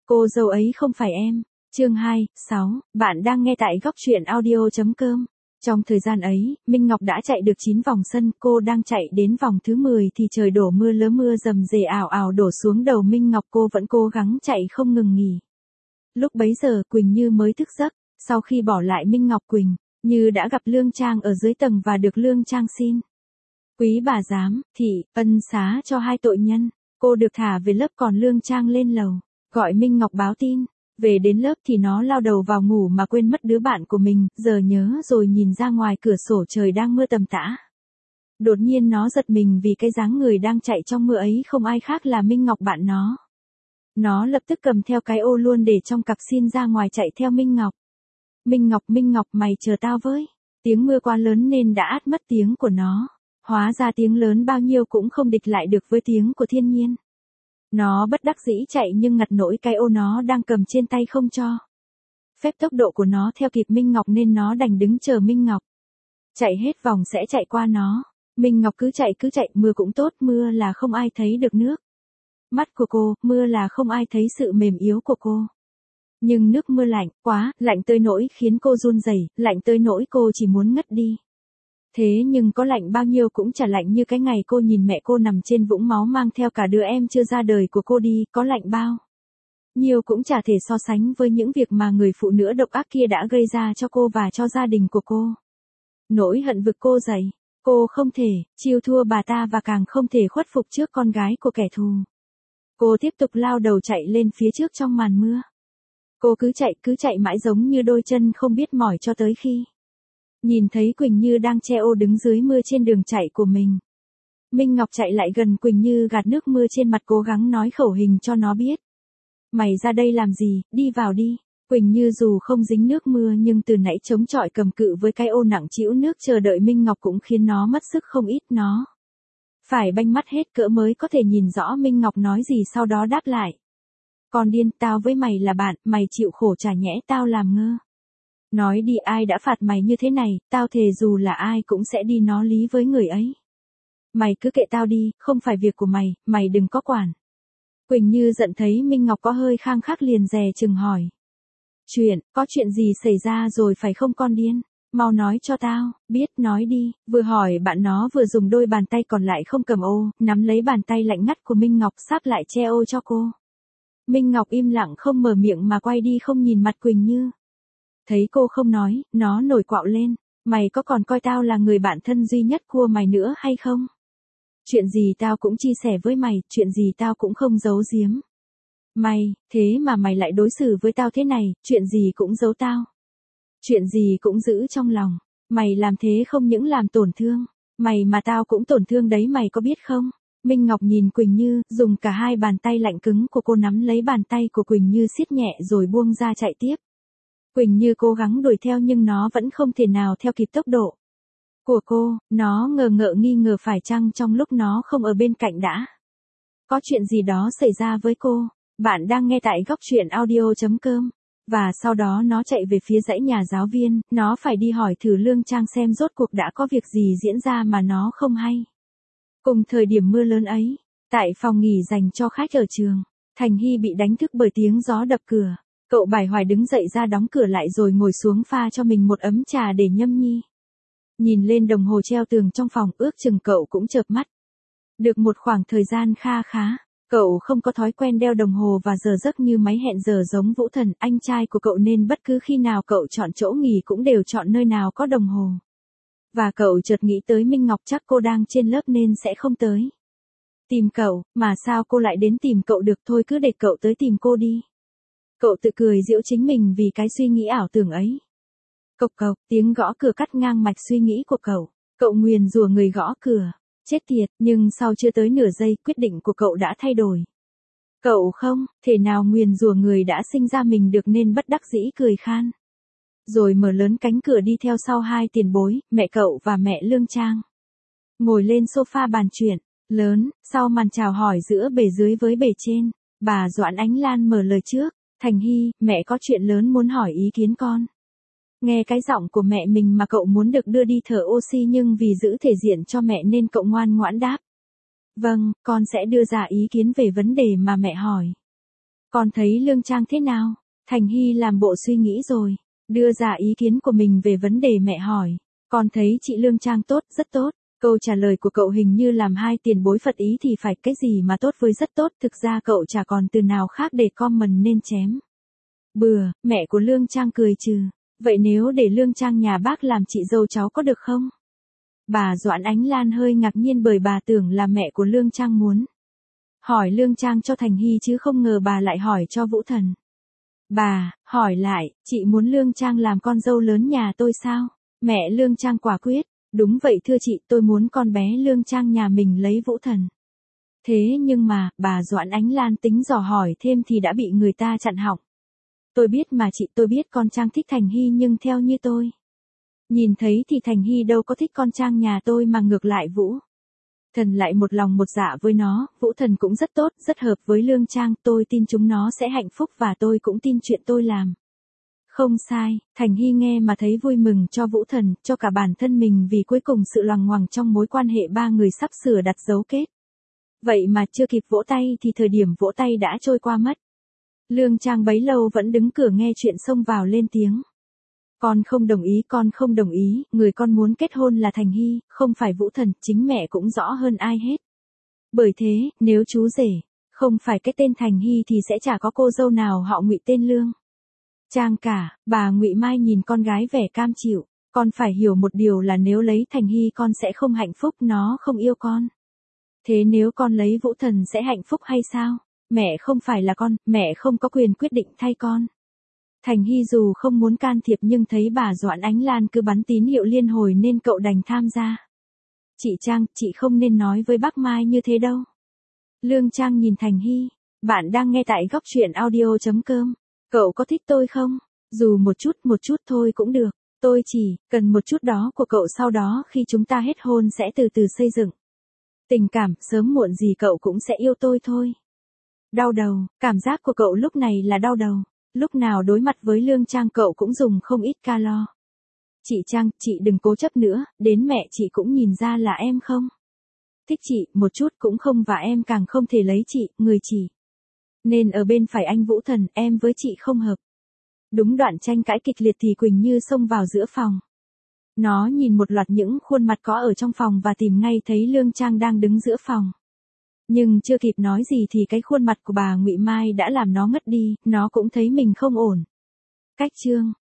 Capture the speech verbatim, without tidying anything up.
Cô dâu ấy không phải em. Chương hai, sáu, bạn đang nghe tại góc truyện audio chấm com. Trong thời gian ấy, Minh Ngọc đã chạy được chín vòng sân, cô đang chạy đến vòng thứ mười thì trời đổ mưa lớn, mưa rầm rề ảo ảo đổ xuống đầu Minh Ngọc, cô vẫn cố gắng chạy không ngừng nghỉ. Lúc bấy giờ Quỳnh Như mới thức giấc, sau khi bỏ lại Minh Ngọc, Quỳnh Như đã gặp Lương Trang ở dưới tầng và được Lương Trang xin quý bà giám thị ân xá cho hai tội nhân. Cô được thả về lớp, còn Lương Trang lên lầu gọi Minh Ngọc báo tin. Về đến lớp thì nó lao đầu vào ngủ mà quên mất đứa bạn của mình, giờ nhớ rồi nhìn ra ngoài cửa sổ trời đang mưa tầm tã. Đột nhiên nó giật mình vì cái dáng người đang chạy trong mưa ấy không ai khác là Minh Ngọc bạn nó. Nó lập tức cầm theo cái ô luôn để trong cặp xin ra ngoài chạy theo Minh Ngọc. Minh Ngọc, Minh Ngọc mày chờ tao với. Tiếng mưa quá lớn nên đã át mất tiếng của nó. Hóa ra tiếng lớn bao nhiêu cũng không địch lại được với tiếng của thiên nhiên. Nó bất đắc dĩ chạy nhưng ngặt nỗi cái ô nó đang cầm trên tay không cho phép tốc độ của nó theo kịp Minh Ngọc nên nó đành đứng chờ Minh Ngọc. Chạy hết vòng sẽ chạy qua nó. Minh Ngọc cứ chạy cứ chạy, mưa cũng tốt, mưa là không ai thấy được nước mắt của cô, mưa là không ai thấy sự mềm yếu của cô. Nhưng nước mưa lạnh, quá, lạnh tới nỗi khiến cô run rẩy, lạnh tới nỗi cô chỉ muốn ngất đi. Thế nhưng có lạnh bao nhiêu cũng chả lạnh như cái ngày cô nhìn mẹ cô nằm trên vũng máu mang theo cả đứa em chưa ra đời của cô đi, có lạnh bao nhiêu cũng chả thể so sánh với những việc mà người phụ nữ độc ác kia đã gây ra cho cô và cho gia đình của cô. Nỗi hận vực cô dậy, cô không thể chiêu thua bà ta và càng không thể khuất phục trước con gái của kẻ thù. Cô tiếp tục lao đầu chạy lên phía trước trong màn mưa. Cô cứ chạy cứ chạy mãi giống như đôi chân không biết mỏi cho tới khi nhìn thấy Quỳnh Như đang che ô đứng dưới mưa trên đường chạy của mình. Minh Ngọc chạy lại gần Quỳnh Như gạt nước mưa trên mặt, cố gắng nói khẩu hình cho nó biết. Mày ra đây làm gì, đi vào đi. Quỳnh Như dù không dính nước mưa nhưng từ nãy chống chọi cầm cự với cái ô nặng trĩu nước chờ đợi Minh Ngọc cũng khiến nó mất sức không ít. Nó phải banh mắt hết cỡ mới có thể nhìn rõ Minh Ngọc nói gì, sau đó đáp lại. Con điên, tao với mày là bạn, mày chịu khổ chả nhẽ tao làm ngơ. Nói đi, ai đã phạt mày như thế này, tao thề dù là ai cũng sẽ đi nói lý với người ấy. Mày cứ kệ tao đi, không phải việc của mày, mày đừng có quản. Quỳnh Như giận thấy Minh Ngọc có hơi khăng khắc liền dè chừng hỏi. Chuyện, có chuyện gì xảy ra rồi phải không con điên? Mau nói cho tao, biết nói đi. Vừa hỏi bạn nó vừa dùng đôi bàn tay còn lại không cầm ô, nắm lấy bàn tay lạnh ngắt của Minh Ngọc sáp lại che ô cho cô. Minh Ngọc im lặng không mở miệng mà quay đi không nhìn mặt Quỳnh Như. Thấy cô không nói, nó nổi quạo lên. Mày có còn coi tao là người bạn thân duy nhất của mày nữa hay không? Chuyện gì tao cũng chia sẻ với mày, chuyện gì tao cũng không giấu giếm. Mày, thế mà mày lại đối xử với tao thế này, chuyện gì cũng giấu tao. Chuyện gì cũng giữ trong lòng. Mày làm thế không những làm tổn thương mày mà tao cũng tổn thương đấy, mày có biết không? Minh Ngọc nhìn Quỳnh Như, dùng cả hai bàn tay lạnh cứng của cô nắm lấy bàn tay của Quỳnh Như siết nhẹ rồi buông ra chạy tiếp. Quỳnh Như cố gắng đuổi theo nhưng nó vẫn không thể nào theo kịp tốc độ của cô. Nó ngờ ngợ nghi ngờ phải chăng trong lúc nó không ở bên cạnh đã có chuyện gì đó xảy ra với cô. Bạn đang nghe tại góc truyện audio chấm com. Và sau đó nó chạy về phía dãy nhà giáo viên, nó phải đi hỏi thử Lương Trang xem rốt cuộc đã có việc gì diễn ra mà nó không hay. Cùng thời điểm mưa lớn ấy, tại phòng nghỉ dành cho khách ở trường, Thành Hy bị đánh thức bởi tiếng gió đập cửa. Cậu bải hoài đứng dậy ra đóng cửa lại rồi ngồi xuống pha cho mình một ấm trà để nhâm nhi. Nhìn lên đồng hồ treo tường trong phòng, ước chừng cậu cũng chợp mắt. Được một khoảng thời gian kha khá, cậu không có thói quen đeo đồng hồ và giờ giấc như máy hẹn giờ giống Vũ Thần, anh trai của cậu, nên bất cứ khi nào cậu chọn chỗ nghỉ cũng đều chọn nơi nào có đồng hồ. Và cậu chợt nghĩ tới Minh Ngọc, chắc cô đang trên lớp nên sẽ không tới tìm cậu, mà sao cô lại đến tìm cậu được, thôi cứ để cậu tới tìm cô đi. Cậu tự cười giễu chính mình vì cái suy nghĩ ảo tưởng ấy. Cộc cộc, tiếng gõ cửa cắt ngang mạch suy nghĩ của cậu. Cậu nguyền rủa người gõ cửa. Chết tiệt, nhưng sau chưa tới nửa giây, quyết định của cậu đã thay đổi. Cậu không thể nào nguyền rủa người đã sinh ra mình được nên bất đắc dĩ cười khan. Rồi mở lớn cánh cửa đi theo sau hai tiền bối, mẹ cậu và mẹ Lương Trang. Ngồi lên sofa bàn chuyện lớn, sau màn chào hỏi giữa bề dưới với bề trên, bà Doãn Ánh Lan mở lời trước. Thành Hy, mẹ có chuyện lớn muốn hỏi ý kiến con. Nghe cái giọng của mẹ mình mà cậu muốn được đưa đi thở oxy nhưng vì giữ thể diện cho mẹ nên cậu ngoan ngoãn đáp. Vâng, con sẽ đưa ra ý kiến về vấn đề mà mẹ hỏi. Con thấy Lương Trang thế nào? Thành Hy làm bộ suy nghĩ rồi, đưa ra ý kiến của mình về vấn đề mẹ hỏi. Con thấy chị Lương Trang tốt, rất tốt. Câu trả lời của cậu hình như làm hai tiền bối phật ý thì phải cái gì mà tốt với rất tốt, thực ra cậu chả còn từ nào khác để comment nên chém. Bừa, mẹ của Lương Trang cười trừ. Vậy nếu để Lương Trang nhà bác làm chị dâu cháu có được không? Bà Doãn Ánh Lan hơi ngạc nhiên bởi bà tưởng là mẹ của Lương Trang muốn hỏi Lương Trang cho Thành Hy chứ không ngờ bà lại hỏi cho Vũ Thần. Bà, hỏi lại, chị muốn Lương Trang làm con dâu lớn nhà tôi sao? Mẹ Lương Trang quả quyết. Đúng vậy thưa chị, tôi muốn con bé Lương Trang nhà mình lấy Vũ Thần. Thế nhưng mà, bà Doãn Ánh Lan tính dò hỏi thêm thì đã bị người ta chặn họng. Tôi biết mà chị, tôi biết con Trang thích Thành Hy nhưng theo như tôi nhìn thấy thì Thành Hy đâu có thích con Trang nhà tôi mà ngược lại Vũ Thần lại một lòng một dạ với nó. Vũ Thần cũng rất tốt, rất hợp với Lương Trang, tôi tin chúng nó sẽ hạnh phúc và tôi cũng tin chuyện tôi làm không sai. Thành Hy nghe mà thấy vui mừng cho Vũ Thần, cho cả bản thân mình vì cuối cùng sự loằng ngoằng trong mối quan hệ ba người sắp sửa đặt dấu kết. Vậy mà chưa kịp vỗ tay thì thời điểm vỗ tay đã trôi qua mất. Lương Trang bấy lâu vẫn đứng cửa nghe chuyện xông vào lên tiếng. Con không đồng ý, con không đồng ý, người con muốn kết hôn là Thành Hy, không phải Vũ Thần, chính mẹ cũng rõ hơn ai hết. Bởi thế, nếu chú rể không phải cái tên Thành Hy thì sẽ chả có cô dâu nào họ Ngụy tên Lương Trang cả. Bà Ngụy Mai nhìn con gái vẻ cam chịu, con phải hiểu một điều là nếu lấy Thành Hy con sẽ không hạnh phúc, nó không yêu con. Thế nếu con lấy Vũ Thần sẽ hạnh phúc hay sao? Mẹ không phải là con, mẹ không có quyền quyết định thay con. Thành Hy dù không muốn can thiệp nhưng thấy bà Doãn Ánh Lan cứ bắn tín hiệu liên hồi nên cậu đành tham gia. Chị Trang, chị không nên nói với bác Mai như thế đâu. Lương Trang nhìn Thành Hy. Bạn đang nghe tại góc truyện audio chấm com. Cậu có thích tôi không? Dù một chút, một chút thôi cũng được. Tôi chỉ cần một chút đó của cậu, sau đó khi chúng ta hết hôn sẽ từ từ xây dựng tình cảm, sớm muộn gì cậu cũng sẽ yêu tôi thôi. Đau đầu, cảm giác của cậu lúc này là đau đầu. Lúc nào đối mặt với Lương Trang cậu cũng dùng không ít calo. Chị Trang, chị đừng cố chấp nữa, đến mẹ chị cũng nhìn ra là em không thích chị, một chút cũng không, và em càng không thể lấy chị, người chỉ nên ở bên phải anh Vũ Thần, em với chị không hợp. Đúng đoạn tranh cãi kịch liệt thì Quỳnh Như xông vào giữa phòng. Nó nhìn một loạt những khuôn mặt có ở trong phòng và tìm ngay thấy Lương Trang đang đứng giữa phòng. Nhưng chưa kịp nói gì thì cái khuôn mặt của bà Ngụy Mai đã làm nó ngất đi, nó cũng thấy mình không ổn. Cách chương